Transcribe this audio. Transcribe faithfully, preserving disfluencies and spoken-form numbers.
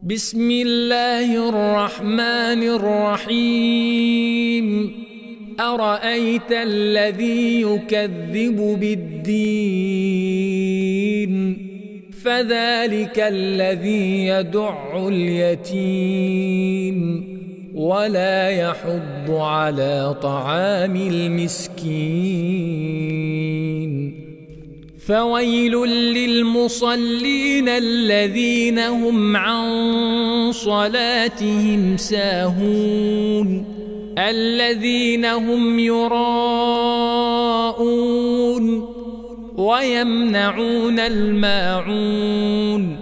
بسم الله الرحمن الرحيم أرأيت الذي يكذب بالدين فذلك الذي يدع اليتيم ولا يحض على طعام المسكين فويل للمصلين الذين هم عن صلاتهم ساهون الذين هم يراءون ويمنعون الماعون